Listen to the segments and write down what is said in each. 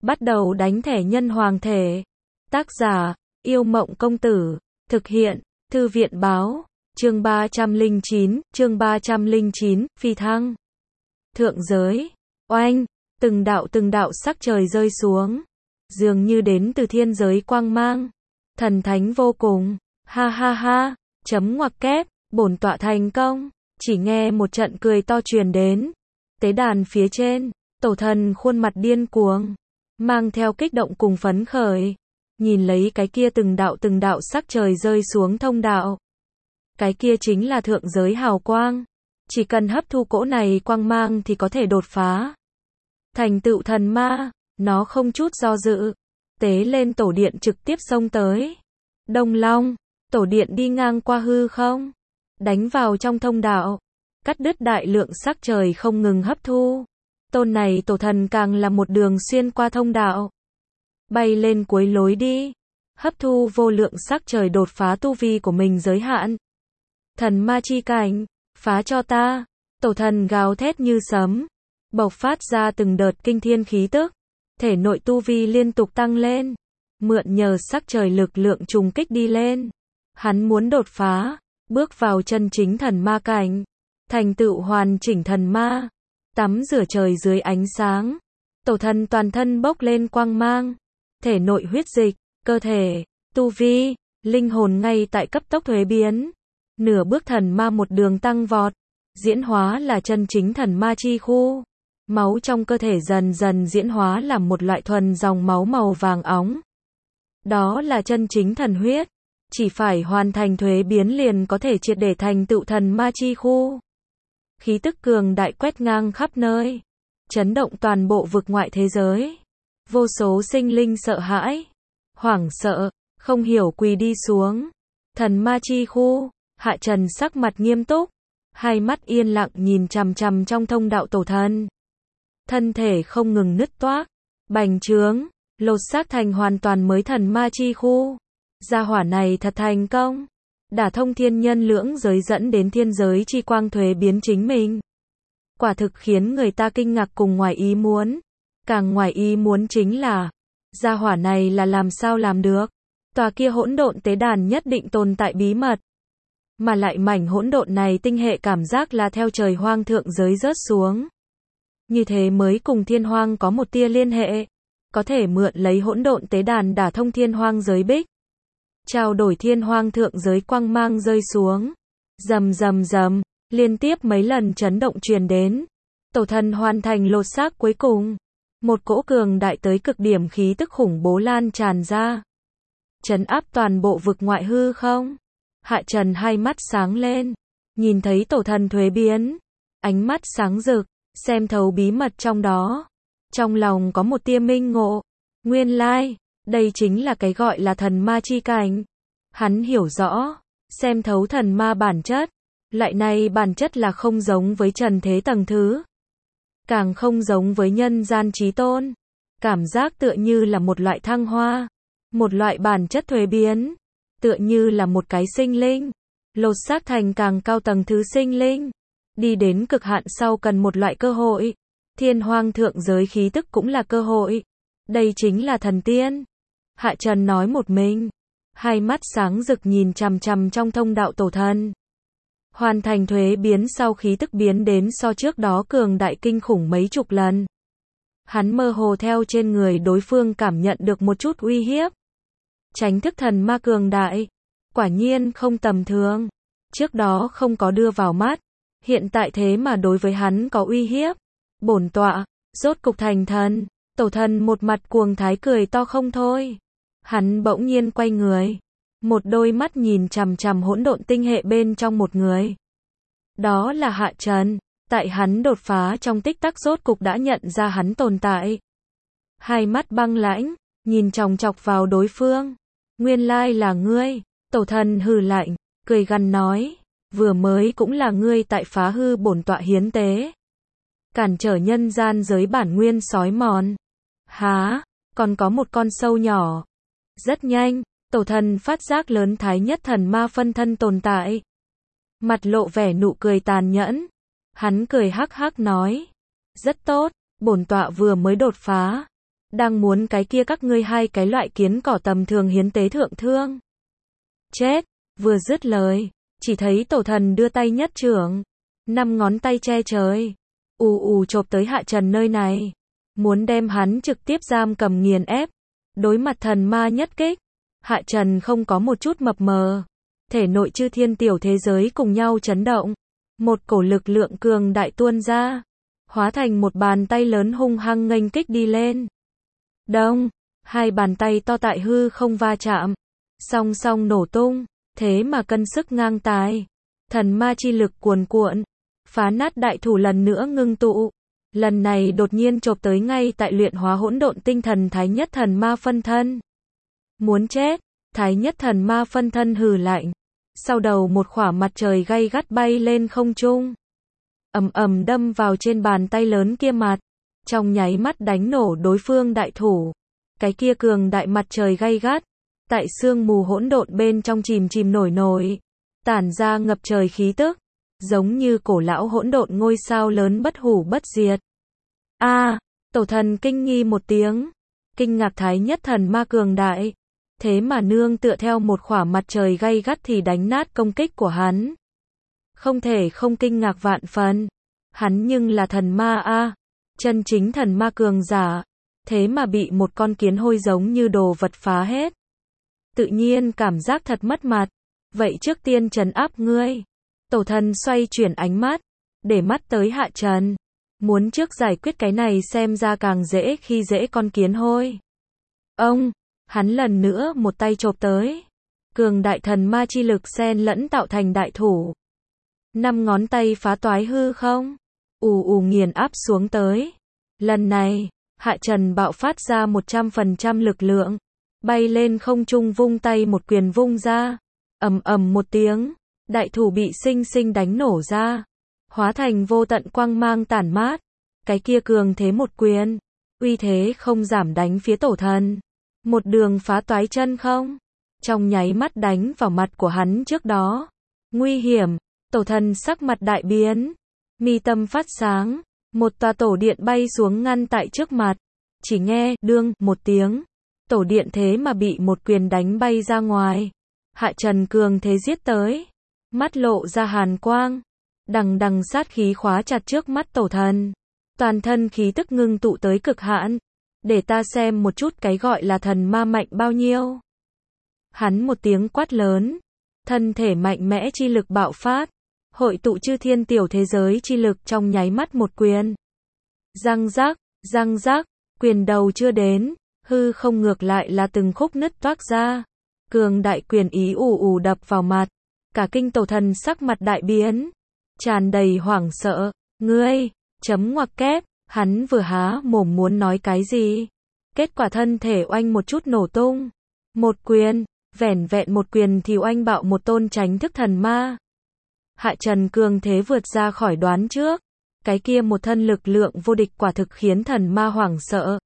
Bắt đầu đánh thẻ nhân hoàng thể. Tác giả, Yêu Mộng Công Tử. Thực hiện, Thư viện Báo. Chương 309, Phi Thăng. Thượng giới. Oanh, từng đạo sắc trời rơi xuống. Dường như đến từ thiên giới quang mang. Thần thánh vô cùng. Ha ha ha, chấm ngoặc kép, bổn tọa thành công. Chỉ nghe một trận cười to truyền đến. Tế đàn phía trên, tổ thần khuôn mặt điên cuồng, mang theo kích động cùng phấn khởi. Nhìn lấy cái kia từng đạo sắc trời rơi xuống thông đạo. Cái kia chính là thượng giới hào quang. Chỉ cần hấp thu cỗ này quang mang thì có thể đột phá. Thành tựu thần ma, nó không chút do dự. Tế lên tổ điện trực tiếp xông tới. Đông Long, tổ điện đi ngang qua hư không. Đánh vào trong thông đạo. Cắt đứt đại lượng sắc trời không ngừng hấp thu. Tôn này tổ thần càng là một đường xuyên qua thông đạo. Bay lên cuối lối đi. Hấp thu vô lượng sắc trời đột phá tu vi của mình giới hạn. Thần ma chi cảnh, phá cho ta. Tổ thần gào thét như sấm. Bộc phát ra từng đợt kinh thiên khí tức. Thể nội tu vi liên tục tăng lên. Mượn nhờ sắc trời lực lượng trùng kích đi lên. Hắn muốn đột phá. Bước vào chân chính thần ma cảnh. Thành tựu hoàn chỉnh thần ma. Tắm rửa trời dưới ánh sáng. Tổ thần toàn thân bốc lên quang mang. Thể nội huyết dịch, cơ thể, tu vi, linh hồn ngay tại cấp tốc thuế biến. Nửa bước thần ma một đường tăng vọt. Diễn hóa là chân chính thần ma chi khu. Máu trong cơ thể dần dần diễn hóa làm một loại thuần dòng máu màu vàng óng. Đó là chân chính thần huyết. Chỉ phải hoàn thành thuế biến liền có thể triệt để thành tựu thần ma chi khu. Khí tức cường đại quét ngang khắp nơi. Chấn động toàn bộ vực ngoại thế giới. Vô số sinh linh sợ hãi. Hoảng sợ, không hiểu quỳ đi xuống. Thần ma chi khu, Hạ Trần sắc mặt nghiêm túc. Hai mắt yên lặng nhìn chằm chằm trong thông đạo tổ thần. Thân thể không ngừng nứt toác, bành trướng, lột xác thành hoàn toàn mới thần ma chi khu. Gia hỏa này thật thành công. Đả thông thiên nhân lưỡng giới dẫn đến thiên giới chi quang thuế biến chính mình. Quả thực khiến người ta kinh ngạc cùng ngoài ý muốn. Càng ngoài ý muốn chính là, gia hỏa này là làm sao làm được. Tòa kia hỗn độn tế đàn nhất định tồn tại bí mật. Mà lại mảnh hỗn độn này tinh hệ cảm giác là theo trời hoang thượng giới rớt xuống. Như thế mới cùng thiên hoang có một tia liên hệ. Có thể mượn lấy hỗn độn tế đàn đả thông thiên hoang giới bích. Trao đổi thiên hoang thượng giới quang mang rơi xuống. Rầm rầm rầm, liên tiếp mấy lần chấn động truyền đến. Tổ thần hoàn thành lột xác cuối cùng. Một cỗ cường đại tới cực điểm khí tức khủng bố lan tràn ra. Trấn áp toàn bộ vực ngoại hư không. Hạ Trần hai mắt sáng lên. Nhìn thấy tổ thần thuế biến. Ánh mắt sáng rực, xem thấu bí mật trong đó. Trong lòng có một tia minh ngộ. Nguyên lai, đây chính là cái gọi là thần ma chi cảnh. Hắn hiểu rõ, xem thấu thần ma bản chất. Loại này bản chất là không giống với trần thế tầng thứ. Càng không giống với nhân gian chí tôn. Cảm giác tựa như là một loại thăng hoa. Một loại bản chất thuế biến. Tựa như là một cái sinh linh. Lột xác thành càng cao tầng thứ sinh linh. Đi đến cực hạn sau cần một loại cơ hội. Thiên hoang thượng giới khí tức cũng là cơ hội. Đây chính là thần tiên. Hạ Trần nói một mình. Hai mắt sáng rực nhìn chằm chằm trong thông đạo tổ thần. Hoàn thành thuế biến sau khí tức biến đến so trước đó cường đại kinh khủng mấy chục lần. Hắn mơ hồ theo trên người đối phương cảm nhận được một chút uy hiếp. Tránh thức thần ma cường đại. Quả nhiên không tầm thường. Trước đó không có đưa vào mắt. Hiện tại thế mà đối với hắn có uy hiếp. Bổn tọa, rốt cục thành thần. Tổ thần một mặt cuồng thái cười to không thôi. Hắn bỗng nhiên quay người. Một đôi mắt nhìn chằm chằm hỗn độn tinh hệ bên trong một người. Đó là Hạ Trần. Tại hắn đột phá trong tích tắc rốt cục đã nhận ra hắn tồn tại. Hai mắt băng lãnh, nhìn chòng chọc vào đối phương. Nguyên lai là ngươi. Tổ thần hừ lạnh, cười gằn nói. Vừa mới cũng là ngươi tại phá hư bổn tọa hiến tế. Cản trở nhân gian giới bản nguyên sói mòn. Há, còn có một con sâu nhỏ. Rất nhanh, tổ thần phát giác lớn thái nhất thần ma phân thân tồn tại. Mặt lộ vẻ nụ cười tàn nhẫn. Hắn cười hắc hắc nói. Rất tốt, bổn tọa vừa mới đột phá. đang muốn cái kia các ngươi hai cái loại kiến cỏ tầm thường hiến tế thượng thương. Chết, vừa dứt lời, chỉ thấy tổ thần đưa tay nhất trưởng, 5 ngón tay che trời, ù ù chộp tới Hạ Trần nơi này, muốn đem hắn trực tiếp giam cầm nghiền ép. Đối mặt thần ma nhất kích, Hạ Trần không có một chút mập mờ, thể nội chư thiên tiểu thế giới cùng nhau chấn động, một cổ lực lượng cường đại tuôn ra, hóa thành một bàn tay lớn hung hăng nghênh kích đi lên. Đông, hai bàn tay to tại hư không va chạm, song song nổ tung, thế mà cân sức ngang tài. Thần ma chi lực cuồn cuộn, phá nát đại thủ lần nữa ngưng tụ. Lần này đột nhiên chộp tới ngay tại luyện hóa hỗn độn tinh thần Thái Nhất Thần Ma phân thân. Muốn chết, Thái Nhất Thần Ma phân thân hừ lạnh. Sau đầu một khỏa mặt trời gay gắt bay lên không trung. Ầm ầm đâm vào trên bàn tay lớn kia mặt. Trong nháy mắt đánh nổ đối phương đại thủ. Cái kia cường đại mặt trời gay gắt. Tại sương mù hỗn độn bên trong chìm chìm nổi nổi. Tản ra ngập trời khí tức. Giống như cổ lão hỗn độn ngôi sao lớn bất hủ bất diệt. Tổ thần kinh nghi một tiếng. Kinh ngạc Thái Nhất Thần Ma cường đại. Thế mà nương tựa theo một khỏa mặt trời gay gắt thì đánh nát công kích của hắn. Không thể không kinh ngạc vạn phần. Hắn nhưng là thần ma chân chính thần ma cường giả. Thế mà bị một con kiến hôi giống như đồ vật phá hết. Tự nhiên cảm giác thật mất mặt. Vậy trước tiên trấn áp ngươi. Tổ thần xoay chuyển ánh mắt, để mắt tới Hạ Trần. Muốn trước giải quyết cái này xem ra càng dễ khi dễ con kiến hôi. Hắn lần nữa một tay chộp tới. Cường đại thần ma chi lực xen lẫn tạo thành đại thủ. 5 ngón tay phá toái hư không. Ù ù nghiền áp xuống tới. Lần này, Hạ Trần bạo phát ra 100% lực lượng. Bay lên không trung vung tay một quyền vung ra. Ầm ầm một tiếng. Đại thủ bị sinh sinh đánh nổ ra. Hóa thành vô tận quang mang tản mát. Cái kia cường thế một quyền. Uy thế không giảm đánh phía tổ thần. Một đường phá toái chân không. Trong nháy mắt đánh vào mặt của hắn trước đó. Nguy hiểm. Tổ thần sắc mặt đại biến. Mi tâm phát sáng. Một tòa tổ điện bay xuống ngăn tại trước mặt. Chỉ nghe, đương, một tiếng. Tổ điện thế mà bị một quyền đánh bay ra ngoài. Hạ Trần cường thế giết tới. Mắt lộ ra hàn quang. Đằng đằng sát khí khóa chặt trước mắt tổ thần. Toàn thân khí tức ngưng tụ tới cực hạn. Để ta xem một chút cái gọi là thần ma mạnh bao nhiêu. Hắn một tiếng quát lớn. Thân thể mạnh mẽ chi lực bạo phát. Hội tụ chư thiên tiểu thế giới chi lực trong nháy mắt một quyền. Răng rác, quyền đầu chưa đến. Hư không ngược lại là từng khúc nứt toác ra. Cường đại quyền ý ù ù đập vào mặt. Cả kinh tổ thần sắc mặt đại biến. Tràn đầy hoảng sợ. Ngươi, chấm ngoặc kép. Hắn vừa há mồm muốn nói cái gì. Kết quả thân thể oanh một chút nổ tung. Một quyền, vẻn vẹn một quyền thì oanh bạo một tôn tránh thức thần ma. Hạ Trần cường thế vượt ra khỏi đoán trước. Cái kia một thân lực lượng vô địch quả thực khiến thần ma hoảng sợ.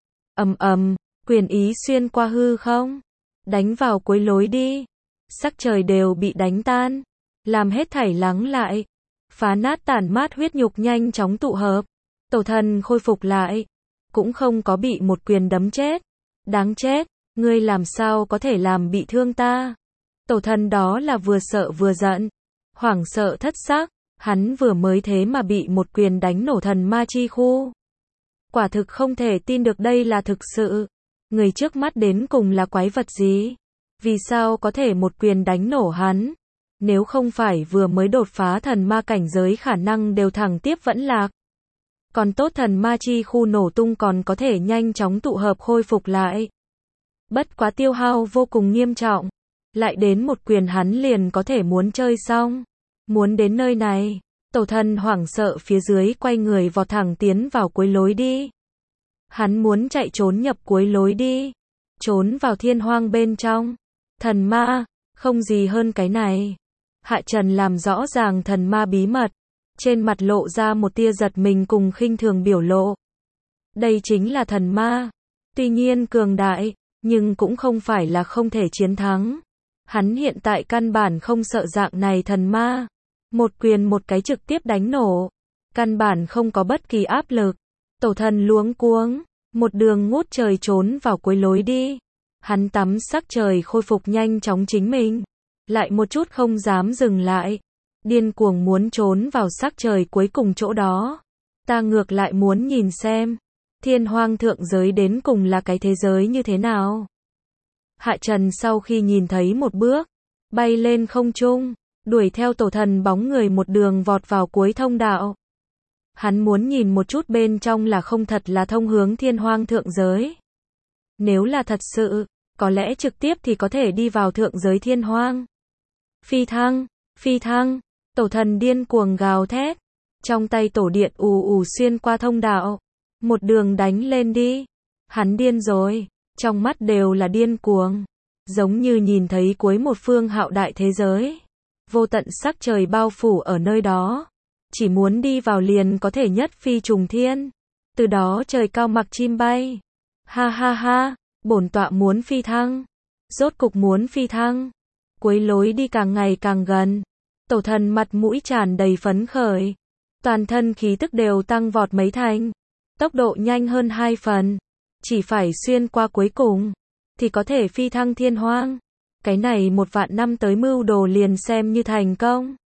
Quyền ý xuyên qua hư không. Đánh vào cuối lối đi. Sắc trời đều bị đánh tan. Làm hết thảy lắng lại. Phá nát tản mát huyết nhục nhanh chóng tụ hợp. Tổ thần khôi phục lại. Cũng không có bị một quyền đấm chết. Đáng chết, ngươi làm sao có thể làm bị thương ta. Tổ thần đó là vừa sợ vừa giận. Hoảng sợ thất xác. Hắn vừa mới thế mà bị một quyền đánh nổ thần ma chi khu. Quả thực không thể tin được đây là thực sự. Người trước mắt đến cùng là quái vật gì? Vì sao có thể một quyền đánh nổ hắn? Nếu không phải vừa mới đột phá thần ma cảnh giới khả năng đều thẳng tiếp vẫn lạc. Còn tốt thần ma chi khu nổ tung còn có thể nhanh chóng tụ hợp khôi phục lại. Bất quá tiêu hao vô cùng nghiêm trọng. Lại đến một quyền hắn liền có thể muốn chơi xong. Muốn đến nơi này, tổ thần hoảng sợ phía dưới quay người vọt thẳng tiến vào cuối lối đi. Hắn muốn chạy trốn nhập cuối lối đi. Trốn vào thiên hoang bên trong. Thần ma, không gì hơn cái này. Hạ Trần làm rõ ràng thần ma bí mật. Trên mặt lộ ra một tia giật mình cùng khinh thường biểu lộ. Đây chính là thần ma. Tuy nhiên cường đại, nhưng cũng không phải là không thể chiến thắng. Hắn hiện tại căn bản không sợ dạng này thần ma. Một quyền một cái trực tiếp đánh nổ. Căn bản không có bất kỳ áp lực. Tổ thần luống cuống. một đường ngút trời trốn vào cuối lối đi. Hắn tắm sắc trời khôi phục nhanh chóng chính mình, lại một chút không dám dừng lại, điên cuồng muốn trốn vào sắc trời cuối cùng chỗ đó. Ta ngược lại muốn nhìn xem, thiên hoang thượng giới đến cùng là cái thế giới như thế nào. Hạ Trần sau khi nhìn thấy một bước, bay lên không trung, đuổi theo tổ thần bóng người một đường vọt vào cuối thông đạo. Hắn muốn nhìn một chút bên trong là không thật là thông hướng thiên hoang thượng giới. Nếu là thật sự, có lẽ trực tiếp thì có thể đi vào thượng giới thiên hoang. Phi thăng, tổ thần điên cuồng gào thét. Trong tay tổ điện ù ù xuyên qua thông đạo. Một đường đánh lên đi. Hắn điên rồi, trong mắt đều là điên cuồng. Giống như nhìn thấy cuối một phương hạo đại thế giới. Vô tận sắc trời bao phủ ở nơi đó. Chỉ muốn đi vào liền có thể nhất phi trùng thiên. Từ đó trời cao mặc chim bay. Ha ha ha, bổn tọa muốn phi thăng. Rốt cục muốn phi thăng. Cuối lối đi càng ngày càng gần. Tổ thần mặt mũi tràn đầy phấn khởi. Toàn thân khí tức đều tăng vọt mấy thành. Tốc độ nhanh hơn 2 phần. Chỉ phải xuyên qua cuối cùng. Thì có thể phi thăng thiên hoang. Cái này 1 vạn năm tới mưu đồ liền xem như thành công.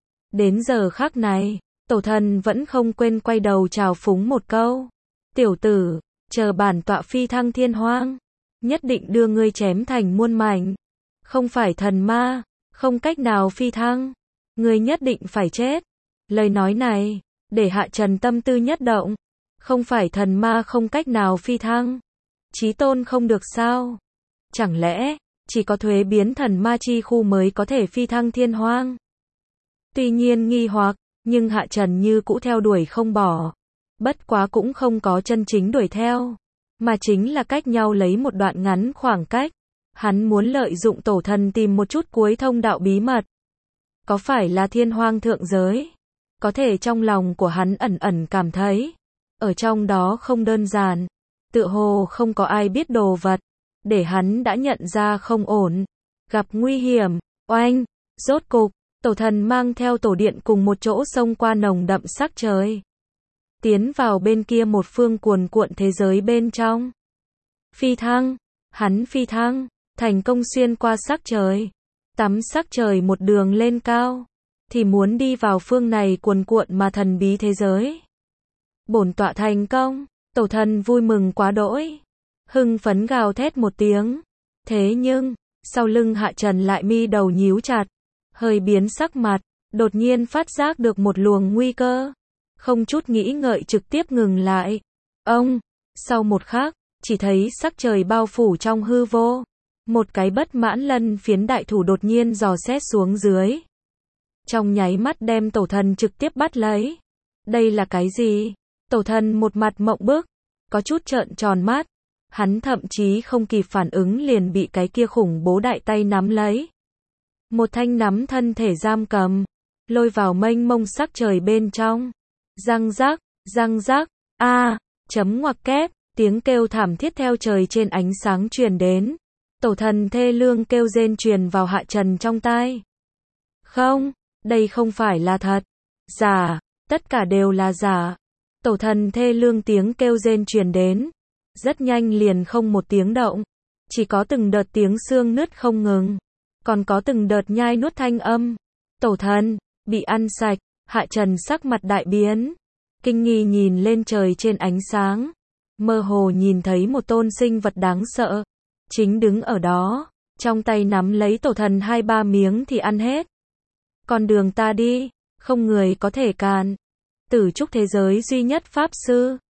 Đến giờ khắc này, tổ thần vẫn không quên quay đầu chào phúng một câu. Tiểu tử, chờ bản tọa phi thăng thiên hoang. Nhất định đưa ngươi chém thành muôn mảnh. Không phải thần ma, không cách nào phi thăng. Ngươi nhất định phải chết. Lời nói này, để Hạ Trần tâm tư nhất động. Không phải thần ma không cách nào phi thăng. Chí tôn không được sao? Chẳng lẽ, chỉ có thuế biến thần ma chi khu mới có thể phi thăng thiên hoang? Tuy nhiên nghi hoặc, nhưng Hạ Trần như cũ theo đuổi không bỏ. Bất quá cũng không có chân chính đuổi theo, mà chính là cách nhau lấy một đoạn ngắn khoảng cách. Hắn muốn lợi dụng tổ thần tìm một chút cuối thông đạo bí mật. Có phải là thiên hoang thượng giới? Có thể trong lòng của hắn ẩn ẩn cảm thấy, ở trong đó không đơn giản, tựa hồ không có ai biết đồ vật, để hắn đã nhận ra không ổn, gặp nguy hiểm. Oanh, rốt cục, tổ thần mang theo tổ điện cùng một chỗ xông qua nồng đậm sắc trời. Tiến vào bên kia một phương cuồn cuộn thế giới bên trong. Phi thăng, hắn phi thăng, thành công xuyên qua sắc trời. Tắm sắc trời một đường lên cao, thì muốn đi vào phương này cuồn cuộn mà thần bí thế giới. Bổn tọa thành công, tổ thần vui mừng quá đỗi. Hưng phấn gào thét một tiếng. Thế nhưng, sau lưng Hạ Trần lại mi đầu nhíu chặt. Hơi biến sắc mặt, đột nhiên phát giác được một luồng nguy cơ. Không chút nghĩ ngợi trực tiếp ngừng lại. Ông, sau một khắc, chỉ thấy sắc trời bao phủ trong hư vô. Một cái bất mãn lân phiến đại thủ đột nhiên dò xét xuống dưới. Trong nháy mắt đem tổ thần trực tiếp bắt lấy. Đây là cái gì? Tổ thần một mặt mộng bức, có chút trợn tròn mắt. Hắn thậm chí không kịp phản ứng liền bị cái kia khủng bố đại tay nắm lấy. Một thanh nắm thân thể giam cầm, lôi vào mênh mông sắc trời bên trong. Răng rắc, chấm ngoặc kép, tiếng kêu thảm thiết theo trời trên ánh sáng truyền đến. Tổ thần thê lương kêu rên truyền vào Hạ Trần trong tai. Không, đây không phải là thật. Giả, tất cả đều là giả. Tổ thần thê lương tiếng kêu rên truyền đến. Rất nhanh liền không một tiếng động. Chỉ có từng đợt tiếng xương nứt không ngừng. Còn có từng đợt nhai nuốt thanh âm. Tổ thần, bị ăn sạch. Hạ Trần sắc mặt đại biến. Kinh nghi nhìn lên trời trên ánh sáng. Mơ hồ nhìn thấy một tôn sinh vật đáng sợ. Chính đứng ở đó. Trong tay nắm lấy tổ thần 2-3 miếng thì ăn hết. Con đường ta đi, không người có thể cản. Tử trúc thế giới duy nhất pháp sư.